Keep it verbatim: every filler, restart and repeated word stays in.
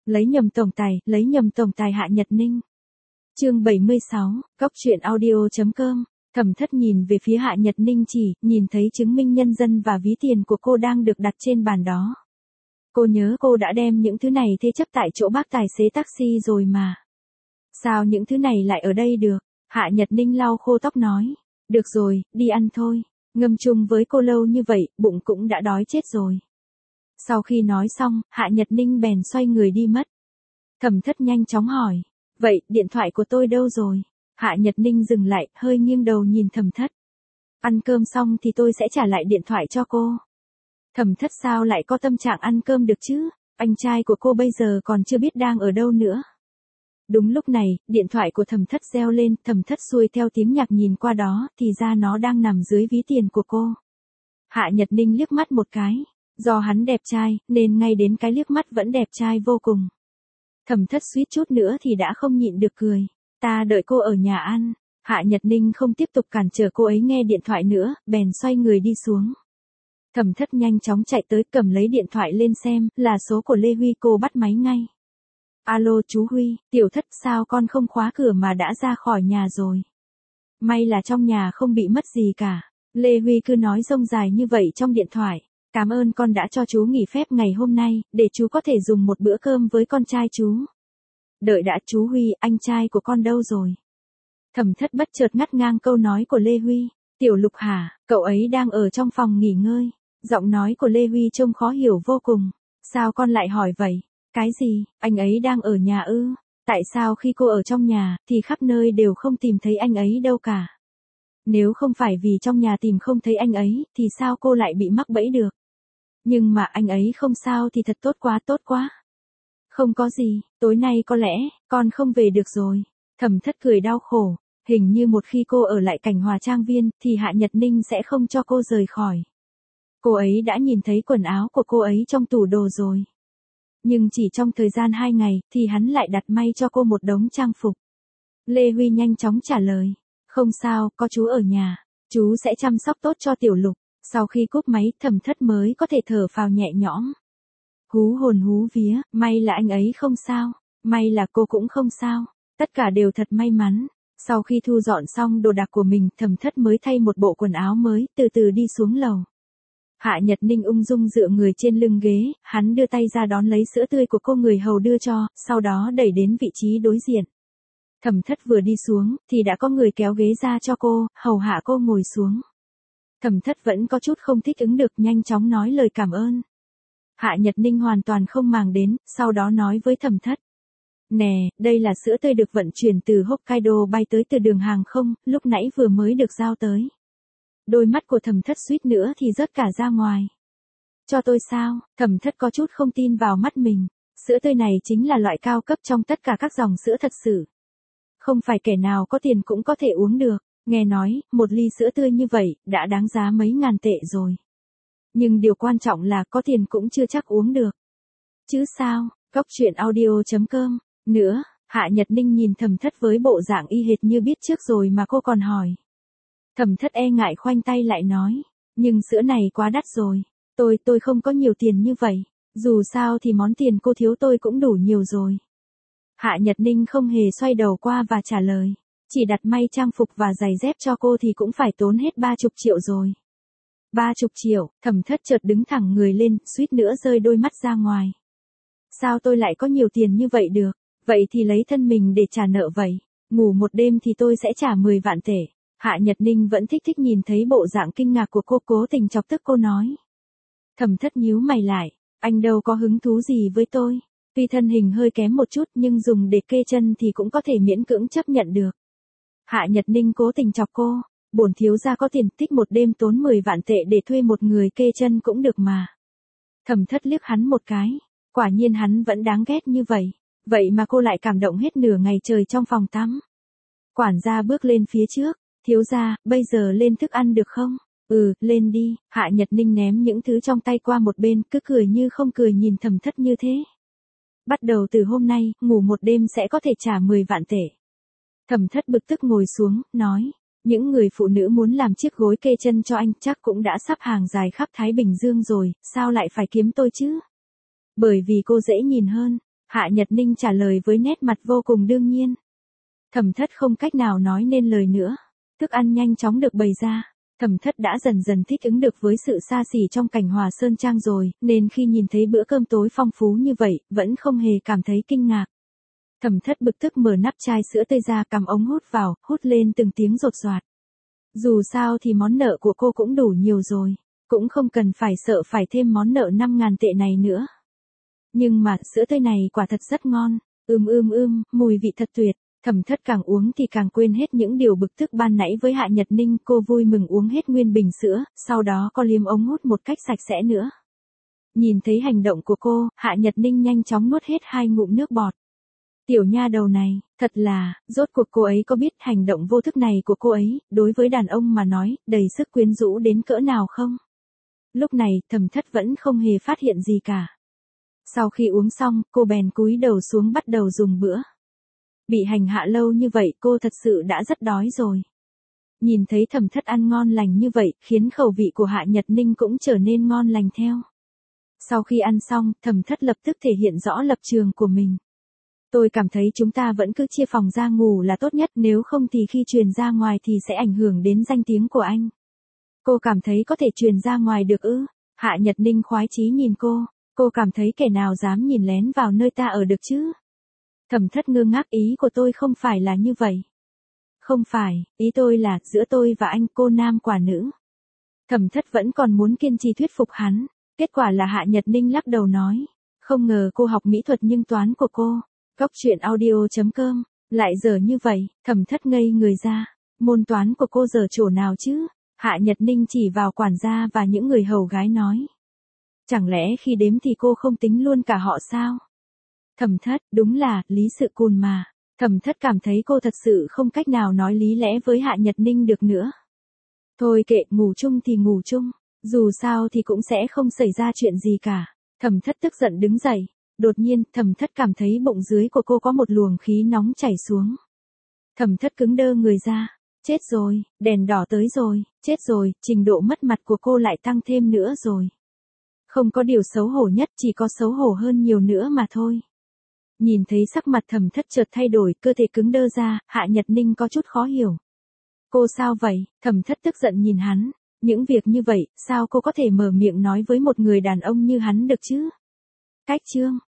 Lấy nhầm tổng tài, lấy nhầm tổng tài Hạ Nhật Ninh. Chương bảy mươi sáu, Cóc truyện audio chấm com. Thẩm Thất nhìn về phía Hạ Nhật Ninh chỉ, nhìn thấy chứng minh nhân dân và ví tiền của cô đang được đặt trên bàn đó. Cô nhớ cô đã đem những thứ này thế chấp tại chỗ bác tài xế taxi rồi mà. Sao những thứ này lại ở đây được? Hạ Nhật Ninh lau khô tóc nói. Được rồi, đi ăn thôi. Ngâm chung với cô lâu như vậy, bụng cũng đã đói chết rồi. Sau khi nói xong, Hạ Nhật Ninh bèn xoay người đi mất. Thẩm Thất nhanh chóng hỏi. Vậy, điện thoại của tôi đâu rồi? Hạ Nhật Ninh dừng lại, hơi nghiêng đầu nhìn Thẩm Thất. Ăn cơm xong thì tôi sẽ trả lại điện thoại cho cô. Thẩm Thất sao lại có tâm trạng ăn cơm được chứ? Anh trai của cô bây giờ còn chưa biết đang ở đâu nữa. Đúng lúc này, điện thoại của Thẩm Thất reo lên, Thẩm Thất xuôi theo tiếng nhạc nhìn qua đó, thì ra nó đang nằm dưới ví tiền của cô. Hạ Nhật Ninh liếc mắt một cái. Do hắn đẹp trai, nên ngay đến cái liếc mắt vẫn đẹp trai vô cùng. Thẩm Thất suýt chút nữa thì đã không nhịn được cười. Ta đợi cô ở nhà ăn. Hạ Nhật Ninh không tiếp tục cản trở cô ấy nghe điện thoại nữa, bèn xoay người đi xuống. Thẩm Thất nhanh chóng chạy tới cầm lấy điện thoại lên xem, là số của Lê Huy. Cô bắt máy ngay. Alo chú Huy, Tiểu Thất sao con không khóa cửa mà đã ra khỏi nhà rồi? May là trong nhà không bị mất gì cả. Lê Huy cứ nói rông dài như vậy trong điện thoại. Cảm ơn con đã cho chú nghỉ phép ngày hôm nay, để chú có thể dùng một bữa cơm với con trai chú. Đợi đã chú Huy, anh trai của con đâu rồi? Thẩm Thất bất chợt ngắt ngang câu nói của Lê Huy. Tiểu Lục hả, cậu ấy đang ở trong phòng nghỉ ngơi. Giọng nói của Lê Huy trông khó hiểu vô cùng. Sao con lại hỏi vậy? Cái gì, anh ấy đang ở nhà ư? Tại sao khi cô ở trong nhà, thì khắp nơi đều không tìm thấy anh ấy đâu cả? Nếu không phải vì trong nhà tìm không thấy anh ấy, thì sao cô lại bị mắc bẫy được? Nhưng mà anh ấy không sao thì thật tốt quá tốt quá. Không có gì, tối nay có lẽ, con không về được rồi. Thẩm Thất cười đau khổ. Hình như một khi cô ở lại Cảnh Hòa Trang Viên, thì Hạ Nhật Ninh sẽ không cho cô rời khỏi. Cô ấy đã nhìn thấy quần áo của cô ấy trong tủ đồ rồi. Nhưng chỉ trong thời gian hai ngày, thì hắn lại đặt may cho cô một đống trang phục. Lê Huy nhanh chóng trả lời. Không sao, có chú ở nhà. Chú sẽ chăm sóc tốt cho Tiểu Lục. Sau khi cúp máy, Thẩm Thất mới có thể thở phào nhẹ nhõm. Hú hồn hú vía, may là anh ấy không sao. May là cô cũng không sao. Tất cả đều thật may mắn. Sau khi thu dọn xong đồ đạc của mình, Thẩm Thất mới thay một bộ quần áo mới, từ từ đi xuống lầu. Hạ Nhật Ninh ung dung dựa người trên lưng ghế, hắn đưa tay ra đón lấy sữa tươi của cô người hầu đưa cho, sau đó đẩy đến vị trí đối diện. Thẩm Thất vừa đi xuống, thì đã có người kéo ghế ra cho cô, hầu hạ cô ngồi xuống. Thẩm Thất vẫn có chút không thích ứng được, nhanh chóng nói lời cảm ơn. Hạ Nhật Ninh hoàn toàn không màng đến, sau đó nói với Thẩm Thất. Nè, đây là sữa tươi được vận chuyển từ Hokkaido bay tới từ đường hàng không, lúc nãy vừa mới được giao tới. Đôi mắt của Thẩm Thất suýt nữa thì rớt cả ra ngoài. Cho tôi sao? Thẩm Thất có chút không tin vào mắt mình. Sữa tươi này chính là loại cao cấp trong tất cả các dòng sữa thật sự. Không phải kẻ nào có tiền cũng có thể uống được. Nghe nói, một ly sữa tươi như vậy, đã đáng giá mấy ngàn tệ rồi. Nhưng điều quan trọng là có tiền cũng chưa chắc uống được. Chứ sao? Cóc truyện audio chấm com. Nữa, Hạ Nhật Ninh nhìn Thẩm Thất với bộ dạng y hệt như biết trước rồi mà cô còn hỏi. Thẩm Thất e ngại khoanh tay lại nói. Nhưng sữa này quá đắt rồi. Tôi, tôi không có nhiều tiền như vậy. Dù sao thì món tiền cô thiếu tôi cũng đủ nhiều rồi. Hạ Nhật Ninh không hề xoay đầu qua và trả lời. Chỉ đặt may trang phục và giày dép cho cô thì cũng phải tốn hết ba chục triệu rồi. Ba chục triệu, Thẩm Thất chợt đứng thẳng người lên, suýt nữa rơi đôi mắt ra ngoài. Sao tôi lại có nhiều tiền như vậy được? Vậy thì lấy thân mình để trả nợ vậy. Ngủ một đêm thì tôi sẽ trả mười vạn tệ. Hạ Nhật Ninh vẫn thích thích nhìn thấy bộ dạng kinh ngạc của cô, cố tình chọc tức cô nói. Thẩm Thất nhíu mày lại. Anh đâu có hứng thú gì với tôi. Tuy thân hình hơi kém một chút nhưng dùng để kê chân thì cũng có thể miễn cưỡng chấp nhận được. Hạ Nhật Ninh cố tình chọc cô. Bổn thiếu gia có tiền tích một đêm tốn mười vạn tệ để thuê một người kê chân cũng được mà. Thẩm Thất liếc hắn một cái. Quả nhiên hắn vẫn đáng ghét như vậy. Vậy mà cô lại cảm động hết nửa ngày trời trong phòng tắm. Quản gia bước lên phía trước. Thiếu gia, bây giờ lên thức ăn được không? Ừ, lên đi. Hạ Nhật Ninh ném những thứ trong tay qua một bên, cứ cười như không cười nhìn Thẩm Thất như thế. Bắt đầu từ hôm nay, ngủ một đêm sẽ có thể trả mười vạn tệ. Thẩm Thất bực tức ngồi xuống, nói. Những người phụ nữ muốn làm chiếc gối kê chân cho anh chắc cũng đã sắp hàng dài khắp Thái Bình Dương rồi, sao lại phải kiếm tôi chứ? Bởi vì cô dễ nhìn hơn. Hạ Nhật Ninh trả lời với nét mặt vô cùng đương nhiên. Thẩm Thất không cách nào nói nên lời nữa. Thức ăn nhanh chóng được bày ra. Thẩm Thất đã dần dần thích ứng được với sự xa xỉ trong cảnh Hòa Sơn Trang rồi, nên khi nhìn thấy bữa cơm tối phong phú như vậy, vẫn không hề cảm thấy kinh ngạc. Thẩm Thất bực tức mở nắp chai sữa tươi ra, cầm ống hút vào, hút lên từng tiếng rột rạt. Dù sao thì món nợ của cô cũng đủ nhiều rồi, cũng không cần phải sợ phải thêm món nợ năm ngàn tệ này nữa. Nhưng mà sữa tươi này quả thật rất ngon, ưm ưm ưm, mùi vị thật tuyệt. Thẩm Thất càng uống thì càng quên hết những điều bực tức ban nãy với Hạ Nhật Ninh, cô vui mừng uống hết nguyên bình sữa, sau đó có liếm ống hút một cách sạch sẽ nữa. Nhìn thấy hành động của cô, Hạ Nhật Ninh nhanh chóng nuốt hết hai ngụm nước bọt. Tiểu nha đầu này, thật là, rốt cuộc cô ấy có biết hành động vô thức này của cô ấy, đối với đàn ông mà nói, đầy sức quyến rũ đến cỡ nào không? Lúc này, Thẩm Thất vẫn không hề phát hiện gì cả. Sau khi uống xong, cô bèn cúi đầu xuống bắt đầu dùng bữa. Bị hành hạ lâu như vậy cô thật sự đã rất đói rồi. Nhìn thấy Thẩm Thất ăn ngon lành như vậy, khiến khẩu vị của Hạ Nhật Ninh cũng trở nên ngon lành theo. Sau khi ăn xong, Thẩm Thất lập tức thể hiện rõ lập trường của mình. Tôi cảm thấy chúng ta vẫn cứ chia phòng ra ngủ là tốt nhất, nếu không thì khi truyền ra ngoài thì sẽ ảnh hưởng đến danh tiếng của anh. Cô cảm thấy có thể truyền ra ngoài được ư? Hạ Nhật Ninh khoái chí nhìn cô, cô cảm thấy kẻ nào dám nhìn lén vào nơi ta ở được chứ? Thẩm Thất ngơ ngác, ý của tôi không phải là như vậy. Không phải, ý tôi là, giữa tôi và anh, cô nam quả nữ. Thẩm Thất vẫn còn muốn kiên trì thuyết phục hắn, kết quả là Hạ Nhật Ninh lắc đầu nói. Không ngờ cô học mỹ thuật nhưng toán của cô, Cóc truyện audio chấm com, lại dở như vậy. Thẩm Thất ngây người ra, môn toán của cô dở chỗ nào chứ? Hạ Nhật Ninh chỉ vào quản gia và những người hầu gái nói. Chẳng lẽ khi đếm thì cô không tính luôn cả họ sao? Thẩm Thất, đúng là, lý sự cùn mà. Thẩm Thất cảm thấy cô thật sự không cách nào nói lý lẽ với Hạ Nhật Ninh được nữa. Thôi kệ, ngủ chung thì ngủ chung, dù sao thì cũng sẽ không xảy ra chuyện gì cả. Thẩm Thất tức giận đứng dậy. Đột nhiên, Thẩm Thất cảm thấy bụng dưới của cô có một luồng khí nóng chảy xuống. Thẩm Thất cứng đơ người ra. Chết rồi, đèn đỏ tới rồi, chết rồi, trình độ mất mặt của cô lại tăng thêm nữa rồi. Không có điều xấu hổ nhất, chỉ có xấu hổ hơn nhiều nữa mà thôi. Nhìn thấy sắc mặt Thẩm Thất chợt thay đổi, cơ thể cứng đơ ra, Hạ Nhật Ninh có chút khó hiểu. Cô sao vậy? Thẩm Thất tức giận nhìn hắn. Những việc như vậy, sao cô có thể mở miệng nói với một người đàn ông như hắn được chứ? Cách chương